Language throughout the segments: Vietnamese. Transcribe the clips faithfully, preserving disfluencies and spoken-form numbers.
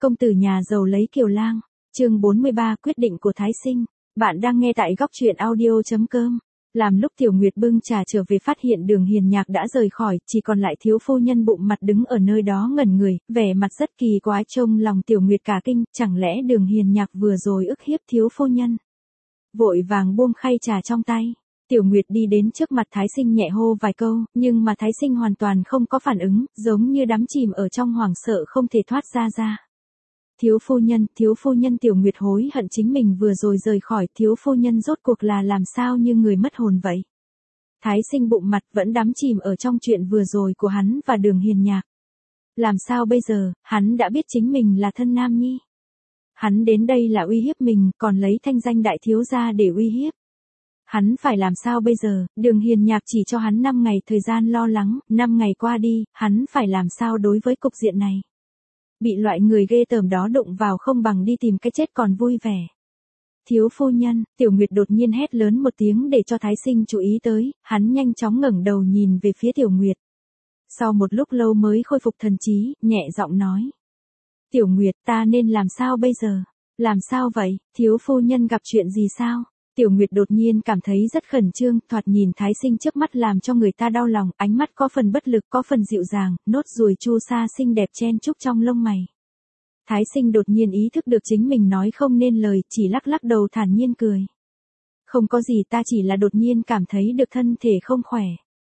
Công tử nhà giàu lấy kiều lang. Chương bốn mươi ba, quyết định của Thái Sinh. Bạn đang nghe tại góc truyện audio chấm com. Làm lúc Tiểu Nguyệt bưng trà trở về phát hiện Đường Hiền Nhạc đã rời khỏi, chỉ còn lại thiếu phu nhân bụng mặt đứng ở nơi đó ngẩn người, vẻ mặt rất kỳ quái, trông lòng Tiểu Nguyệt cả kinh, chẳng lẽ Đường Hiền Nhạc vừa rồi ức hiếp thiếu phu nhân. Vội vàng buông khay trà trong tay, Tiểu Nguyệt đi đến trước mặt Thái Sinh nhẹ hô vài câu, nhưng mà Thái Sinh hoàn toàn không có phản ứng, giống như đắm chìm ở trong hoảng sợ không thể thoát ra ra. Thiếu phu nhân, thiếu phu nhân Tiểu Nguyệt hối hận chính mình vừa rồi rời khỏi, thiếu phu nhân rốt cuộc là làm sao như người mất hồn vậy. Thái Sinh bụng mặt vẫn đắm chìm ở trong chuyện vừa rồi của hắn và Đường Hiền Nhạc. Làm sao bây giờ, hắn đã biết chính mình là thân nam nhi. Hắn đến đây là uy hiếp mình, còn lấy thanh danh đại thiếu gia để uy hiếp. Hắn phải làm sao bây giờ, Đường Hiền Nhạc chỉ cho hắn năm ngày thời gian lo lắng, năm ngày qua đi, hắn phải làm sao đối với cục diện này. Bị loại người ghê tởm đó đụng vào không bằng đi tìm cái chết còn vui vẻ. Thiếu phu nhân, Tiểu Nguyệt đột nhiên hét lớn một tiếng để cho Thái Sinh chú ý tới, hắn nhanh chóng ngẩng đầu nhìn về phía Tiểu Nguyệt. Sau một lúc lâu mới khôi phục thần trí, nhẹ giọng nói. Tiểu Nguyệt, ta nên làm sao bây giờ? Làm sao vậy, thiếu phu nhân gặp chuyện gì sao? Tiểu Nguyệt đột nhiên cảm thấy rất khẩn trương, thoạt nhìn Thái Sinh trước mắt làm cho người ta đau lòng, ánh mắt có phần bất lực, có phần dịu dàng, nốt ruồi chu sa xinh đẹp chen chúc trong lông mày. Thái Sinh đột nhiên ý thức được chính mình nói không nên lời, chỉ lắc lắc đầu thản nhiên cười. Không có gì, ta chỉ là đột nhiên cảm thấy được thân thể không khỏe.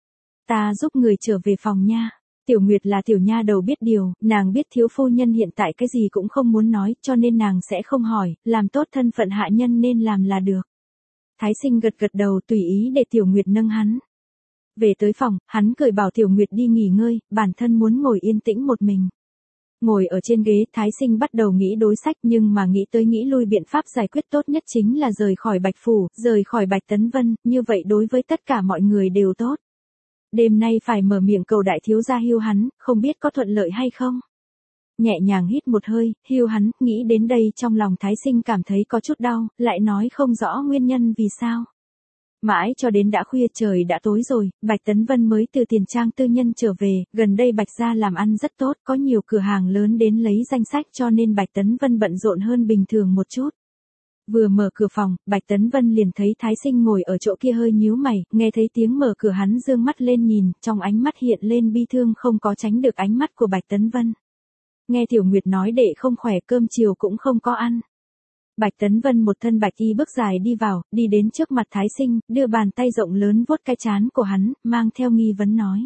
Ta giúp người trở về phòng nha. Tiểu Nguyệt là tiểu nha đầu biết điều, nàng biết thiếu phu nhân hiện tại cái gì cũng không muốn nói, cho nên nàng sẽ không hỏi, làm tốt thân phận hạ nhân nên làm là được. Thái Sinh gật gật đầu tùy ý để Tiểu Nguyệt nâng hắn. Về tới phòng, hắn cười bảo Tiểu Nguyệt đi nghỉ ngơi, bản thân muốn ngồi yên tĩnh một mình. Ngồi ở trên ghế, Thái Sinh bắt đầu nghĩ đối sách nhưng mà nghĩ tới nghĩ lui biện pháp giải quyết tốt nhất chính là rời khỏi Bạch Phủ, rời khỏi Bạch Tấn Vân, như vậy đối với tất cả mọi người đều tốt. Đêm nay phải mở miệng cầu đại thiếu gia hưu hắn, không biết có thuận lợi hay không. Nhẹ nhàng hít một hơi, hưu hắn, nghĩ đến đây trong lòng Thái Sinh cảm thấy có chút đau, lại nói không rõ nguyên nhân vì sao. Mãi cho đến đã khuya trời đã tối rồi, Bạch Tấn Vân mới từ tiền trang tư nhân trở về, gần đây Bạch gia làm ăn rất tốt, có nhiều cửa hàng lớn đến lấy danh sách cho nên Bạch Tấn Vân bận rộn hơn bình thường một chút. Vừa mở cửa phòng, Bạch Tấn Vân liền thấy Thái Sinh ngồi ở chỗ kia hơi nhíu mày, nghe thấy tiếng mở cửa hắn dương mắt lên nhìn, trong ánh mắt hiện lên bi thương không có tránh được ánh mắt của Bạch Tấn Vân. Nghe Tiểu Nguyệt nói đệ không khỏe cơm chiều cũng không có ăn. Bạch Tấn Vân một thân bạch y bước dài đi vào, đi đến trước mặt Thái Sinh, đưa bàn tay rộng lớn vuốt cái trán của hắn, mang theo nghi vấn nói.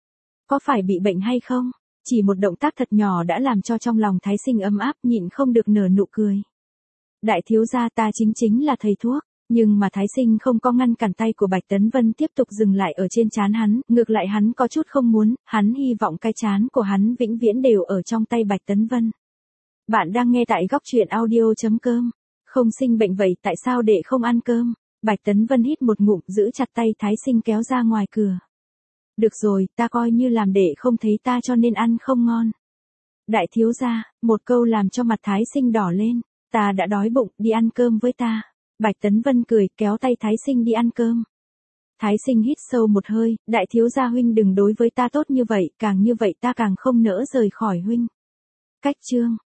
Có phải bị bệnh hay không? Chỉ một động tác thật nhỏ đã làm cho trong lòng Thái Sinh ấm áp nhịn không được nở nụ cười. Đại thiếu gia ta chính chính là thầy thuốc, nhưng mà Thái Sinh không có ngăn cản tay của Bạch Tấn Vân tiếp tục dừng lại ở trên trán hắn, ngược lại hắn có chút không muốn, hắn hy vọng cái trán của hắn vĩnh viễn đều ở trong tay Bạch Tấn Vân. Bạn đang nghe tại góc truyện audio chấm com. Không sinh bệnh vậy tại sao đệ không ăn cơm? Bạch Tấn Vân hít một ngụm giữ chặt tay Thái Sinh kéo ra ngoài cửa. Được rồi, ta coi như làm đệ không thấy ta cho nên ăn không ngon. Đại thiếu gia, một câu làm cho mặt Thái Sinh đỏ lên. Ta đã đói bụng, đi ăn cơm với ta. Bạch Tấn Vân cười, kéo tay Thái Sinh đi ăn cơm. Thái Sinh hít sâu một hơi, đại thiếu gia huynh đừng đối với ta tốt như vậy, càng như vậy ta càng không nỡ rời khỏi huynh. Cách chương.